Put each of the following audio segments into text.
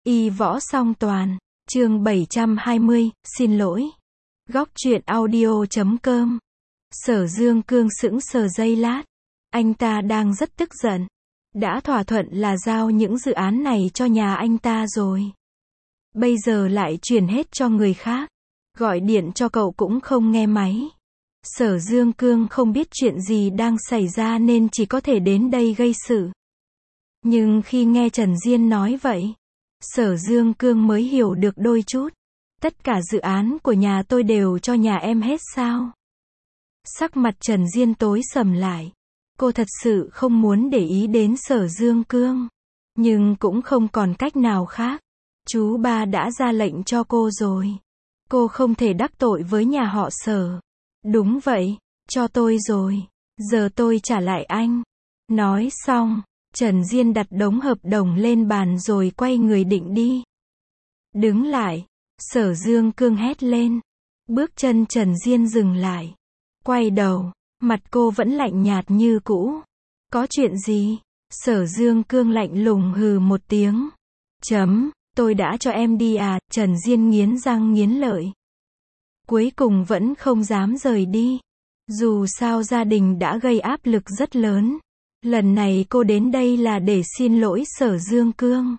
Y võ song toàn, chương 720, xin lỗi. Góc truyện audio.com. Sở Dương Cương sững sờ giây lát. Anh ta đang rất tức giận. Đã thỏa thuận là giao những dự án này cho nhà anh ta rồi. Bây giờ lại chuyển hết cho người khác. Gọi điện cho cậu cũng không nghe máy. Sở Dương Cương không biết chuyện gì đang xảy ra nên chỉ có thể đến đây gây sự. Nhưng khi nghe Trần Diên nói vậy, Sở Dương Cương mới hiểu được đôi chút. Tất cả dự án của nhà tôi đều cho nhà em hết sao? Sắc mặt Trần Diên tối sầm lại. Cô thật sự không muốn để ý đến Sở Dương Cương. Nhưng cũng không còn cách nào khác. Chú ba đã ra lệnh cho cô rồi. Cô không thể đắc tội với nhà họ Sở. Đúng vậy, cho tôi rồi. Giờ tôi trả lại anh. Nói xong, Trần Diên đặt đống hợp đồng lên bàn rồi quay người định đi. Đứng lại. Sở Dương Cương hét lên. Bước chân Trần Diên dừng lại. Quay đầu. Mặt cô vẫn lạnh nhạt như cũ. Có chuyện gì? Sở Dương Cương lạnh lùng hừ một tiếng. Tôi đã cho em đi à? Trần Diên nghiến răng nghiến lợi. Cuối cùng vẫn không dám rời đi. Dù sao gia đình đã gây áp lực rất lớn. Lần này cô đến đây là để xin lỗi Sở Dương Cương.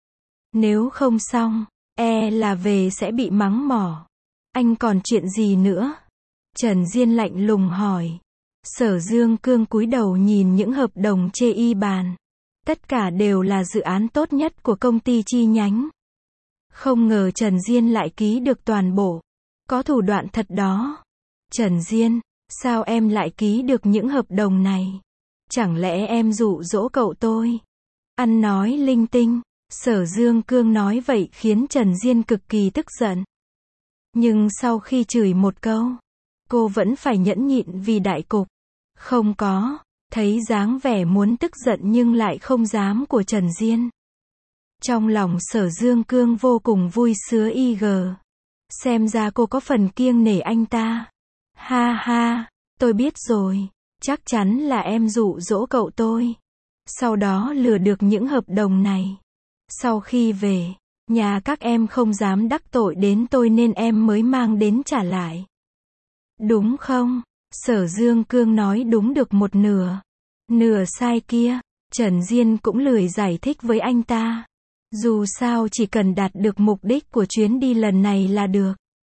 Nếu không xong, là về sẽ bị mắng mỏ. Anh còn chuyện gì nữa? Trần Diên lạnh lùng hỏi. Sở Dương Cương cúi đầu nhìn những hợp đồng chê y bàn. Tất cả đều là dự án tốt nhất của công ty chi nhánh. Không ngờ Trần Diên lại ký được toàn bộ. Có thủ đoạn thật đó. Trần Diên, sao em lại ký được những hợp đồng này? Chẳng lẽ em dụ dỗ cậu tôi? Ăn nói linh tinh. Sở Dương Cương nói vậy khiến Trần Diên cực kỳ tức giận. Nhưng sau khi chửi một câu, cô vẫn phải nhẫn nhịn vì đại cục. Không có. Thấy dáng vẻ muốn tức giận nhưng lại không dám của Trần Diên. Trong lòng Sở Dương Cương vô cùng vui sướng Xem ra cô có phần kiêng nể anh ta. Ha ha, tôi biết rồi. Chắc chắn là em dụ dỗ cậu tôi. Sau đó lừa được những hợp đồng này. Sau khi về, nhà các em không dám đắc tội đến tôi nên em mới mang đến trả lại. Đúng không? Sở Dương Cương nói đúng được một nửa. Nửa sai kia, Trần Diên cũng lười giải thích với anh ta. Dù sao chỉ cần đạt được mục đích của chuyến đi lần này là được.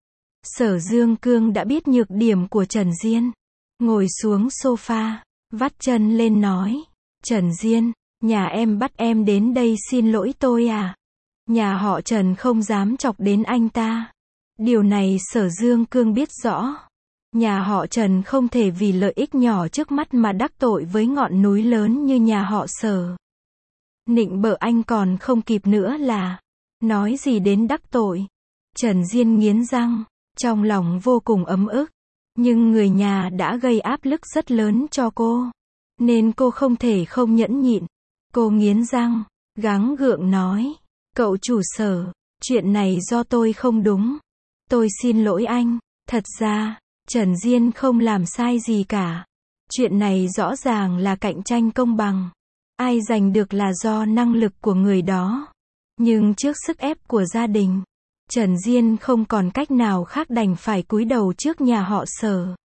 Sở Dương Cương đã biết nhược điểm của Trần Diên. Ngồi xuống sofa, vắt chân lên nói. Trần Diên, nhà em bắt em đến đây xin lỗi tôi à? Nhà họ Trần không dám chọc đến anh ta. Điều này Sở Dương Cương biết rõ. Nhà họ Trần không thể vì lợi ích nhỏ trước mắt mà đắc tội với ngọn núi lớn như nhà họ Sở. Nịnh bợ anh còn không kịp nữa là. Nói gì đến đắc tội. Trần Diên nghiến răng. Trong lòng vô cùng ấm ức. Nhưng người nhà đã gây áp lực rất lớn cho cô. Nên cô không thể không nhẫn nhịn. Cô nghiến răng. Gắng gượng nói. Cậu chủ Sở. Chuyện này do tôi không đúng. Tôi xin lỗi anh. Thật ra, Trần Diên không làm sai gì cả. Chuyện này rõ ràng là cạnh tranh công bằng. Ai giành được là do năng lực của người đó. Nhưng trước sức ép của gia đình, Trần Diên không còn cách nào khác đành phải cúi đầu trước nhà họ Sở.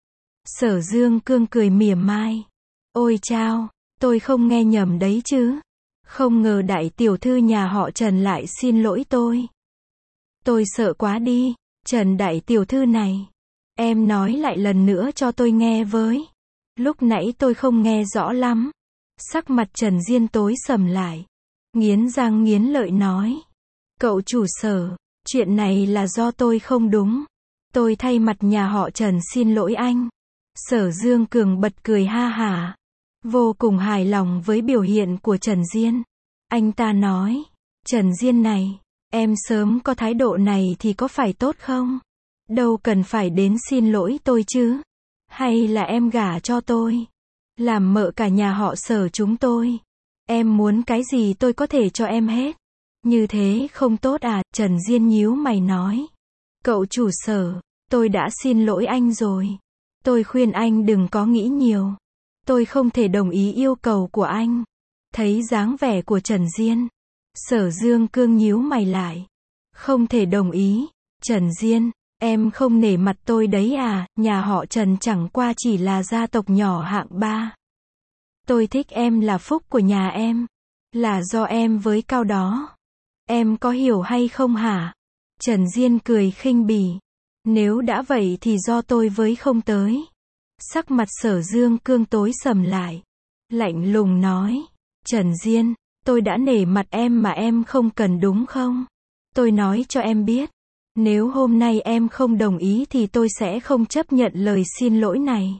Sở Dương Cương cười mỉa mai. Ôi chao, tôi không nghe nhầm đấy chứ. Không ngờ đại tiểu thư nhà họ Trần lại xin lỗi tôi. Tôi sợ quá đi. Trần đại tiểu thư này, em nói lại lần nữa cho tôi nghe với. Lúc nãy tôi không nghe rõ lắm. Sắc mặt Trần Diên tối sầm lại. Nghiến răng nghiến lợi nói. Cậu chủ Sở, chuyện này là do tôi không đúng. Tôi thay mặt nhà họ Trần xin lỗi anh. Sở Dương Cương bật cười ha hả. Vô cùng hài lòng với biểu hiện của Trần Diên. Anh ta nói. Trần Diên này, em sớm có thái độ này thì có phải tốt không? Đâu cần phải đến xin lỗi tôi chứ. Hay là em gả cho tôi, làm mợ cả nhà họ Sở chúng tôi. Em muốn cái gì tôi có thể cho em hết. Như thế không tốt à? Trần Diên nhíu mày nói. Cậu chủ Sở, tôi đã xin lỗi anh rồi. Tôi khuyên anh đừng có nghĩ nhiều. Tôi không thể đồng ý yêu cầu của anh. Thấy dáng vẻ của Trần Diên, Sở Dương Cương nhíu mày lại. Không thể đồng ý. Trần Diên, em không nể mặt tôi đấy à, nhà họ Trần chẳng qua chỉ là gia tộc nhỏ hạng 3. Tôi thích em là phúc của nhà em. Là do em với Cao đó. Em có hiểu hay không hả? Trần Diên cười khinh bỉ. Nếu đã vậy thì do tôi với không tới. Sắc mặt Sở Dương Cương tối sầm lại. Lạnh lùng nói. Trần Diên, tôi đã nể mặt em mà em không cần đúng không? Tôi nói cho em biết. Nếu hôm nay em không đồng ý thì tôi sẽ không chấp nhận lời xin lỗi này.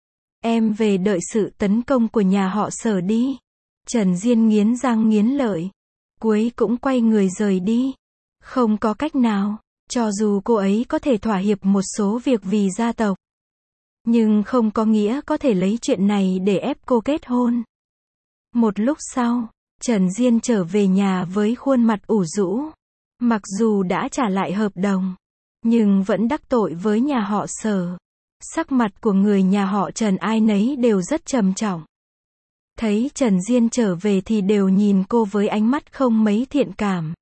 Em về đợi sự tấn công của nhà họ Sở đi. Trần Diên nghiến răng nghiến lợi. Cuối cũng quay người rời đi. Không có cách nào. Cho dù cô ấy có thể thỏa hiệp một số việc vì gia tộc. Nhưng không có nghĩa có thể lấy chuyện này để ép cô kết hôn. Một lúc sau, Trần Diên trở về nhà với khuôn mặt ủ rũ. Mặc dù đã trả lại hợp đồng, nhưng vẫn đắc tội với nhà họ Sở. Sắc mặt của người nhà họ Trần ai nấy đều rất trầm trọng. Thấy Trần Diên trở về thì đều nhìn cô với ánh mắt không mấy thiện cảm.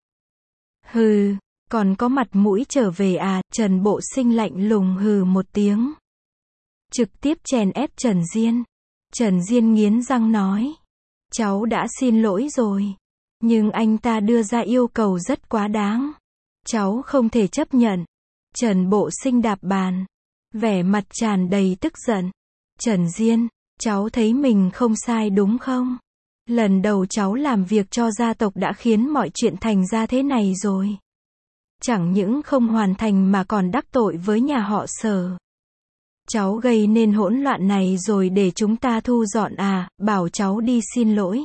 Hừ, còn có mặt mũi trở về à, Trần Bộ Sinh lạnh lùng hừ một tiếng. Trực tiếp chèn ép Trần Diên. Trần Diên nghiến răng nói. Cháu đã xin lỗi rồi. Nhưng anh ta đưa ra yêu cầu rất quá đáng. Cháu không thể chấp nhận. Trần Bộ Sinh đạp bàn. Vẻ mặt tràn đầy tức giận. Trần Diên, cháu thấy mình không sai đúng không? Lần đầu cháu làm việc cho gia tộc đã khiến mọi chuyện thành ra thế này rồi. Chẳng những không hoàn thành mà còn đắc tội với nhà họ Sở. Cháu gây nên hỗn loạn này rồi để chúng ta thu dọn à, bảo cháu đi xin lỗi.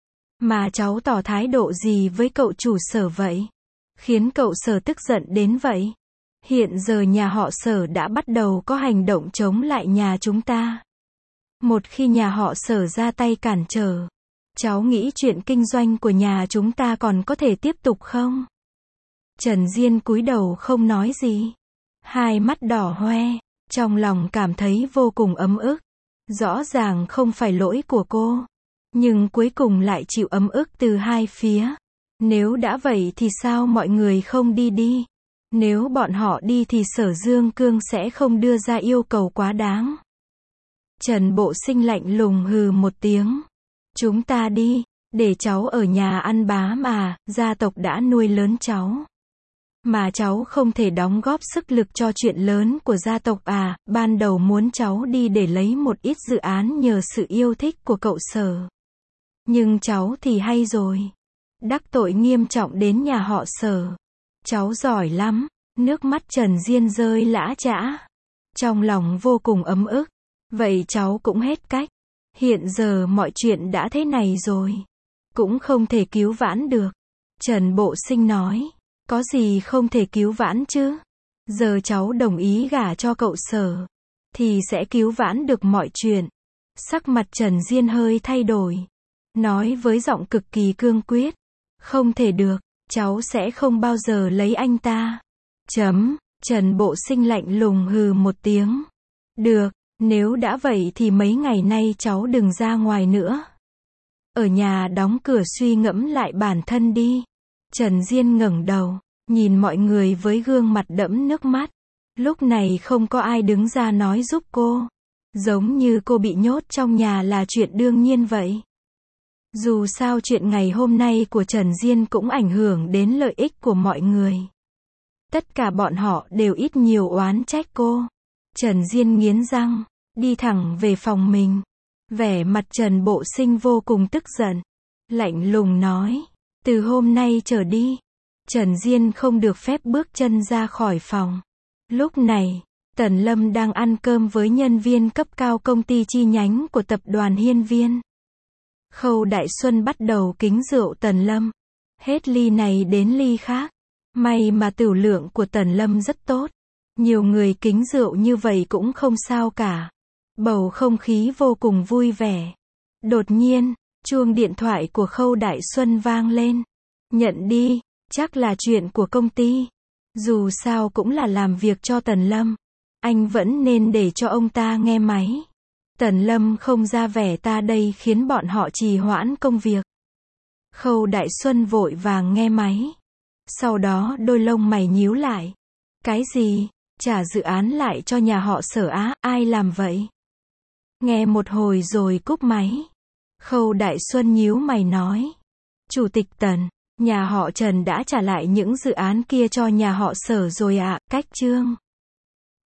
Mà cháu tỏ thái độ gì với cậu chủ Sở vậy? Khiến cậu Sở tức giận đến vậy? Hiện giờ nhà họ Sở đã bắt đầu có hành động chống lại nhà chúng ta. Một khi nhà họ Sở ra tay cản trở, cháu nghĩ chuyện kinh doanh của nhà chúng ta còn có thể tiếp tục không? Trần Diên cúi đầu không nói gì. Hai mắt đỏ hoe, trong lòng cảm thấy vô cùng ấm ức. Rõ ràng không phải lỗi của cô, nhưng cuối cùng lại chịu ấm ức từ hai phía. Nếu đã vậy thì sao mọi người không đi đi? Nếu bọn họ đi thì Sở Dương Cương sẽ không đưa ra yêu cầu quá đáng. Trần Bộ Sinh lạnh lùng hừ một tiếng. Chúng ta đi, để cháu ở nhà ăn bám à, gia tộc đã nuôi lớn cháu. Mà cháu không thể đóng góp sức lực cho chuyện lớn của gia tộc à, ban đầu muốn cháu đi để lấy một ít dự án nhờ sự yêu thích của cậu Sở. Nhưng cháu thì hay rồi. Đắc tội nghiêm trọng đến nhà họ Sở. Cháu giỏi lắm. Nước mắt Trần Diên rơi lã chã. Trong lòng vô cùng ấm ức. Vậy cháu cũng hết cách. Hiện giờ mọi chuyện đã thế này rồi. Cũng không thể cứu vãn được. Trần Bộ Sinh nói. Có gì không thể cứu vãn chứ? Giờ cháu đồng ý gả cho cậu Sở. Thì sẽ cứu vãn được mọi chuyện. Sắc mặt Trần Diên hơi thay đổi. Nói với giọng cực kỳ cương quyết. Không thể được. Cháu sẽ không bao giờ lấy anh ta. Trần Bộ Sinh lạnh lùng hừ một tiếng. Được, nếu đã vậy thì mấy ngày nay cháu đừng ra ngoài nữa. Ở nhà đóng cửa suy ngẫm lại bản thân đi. Trần Diên ngẩng đầu, nhìn mọi người với gương mặt đẫm nước mắt. Lúc này không có ai đứng ra nói giúp cô. Giống như cô bị nhốt trong nhà là chuyện đương nhiên vậy. Dù sao chuyện ngày hôm nay của Trần Diên cũng ảnh hưởng đến lợi ích của mọi người. Tất cả bọn họ đều ít nhiều oán trách cô. Trần Diên nghiến răng, đi thẳng về phòng mình. Vẻ mặt Trần Bộ Sinh vô cùng tức giận. Lạnh lùng nói, từ hôm nay trở đi, Trần Diên không được phép bước chân ra khỏi phòng. Lúc này, Tần Lâm đang ăn cơm với nhân viên cấp cao công ty chi nhánh của tập đoàn Hiên Viên. Khâu Đại Xuân bắt đầu kính rượu Tần Lâm. Hết ly này đến ly khác. May mà tửu lượng của Tần Lâm rất tốt. Nhiều người kính rượu như vậy cũng không sao cả. Bầu không khí vô cùng vui vẻ. Đột nhiên, chuông điện thoại của Khâu Đại Xuân vang lên. Nhận đi, chắc là chuyện của công ty. Dù sao cũng là làm việc cho Tần Lâm. Anh vẫn nên để cho ông ta nghe máy. Tần Lâm không ra vẻ ta đây khiến bọn họ trì hoãn công việc. Khâu Đại Xuân vội vàng nghe máy. Sau đó đôi lông mày nhíu lại. Cái gì? Trả dự án lại cho nhà họ Sở á, ai làm vậy? Nghe một hồi rồi cúp máy. Khâu Đại Xuân nhíu mày nói. Chủ tịch Tần, nhà họ Trần đã trả lại những dự án kia cho nhà họ Sở rồi ạ, cách chương.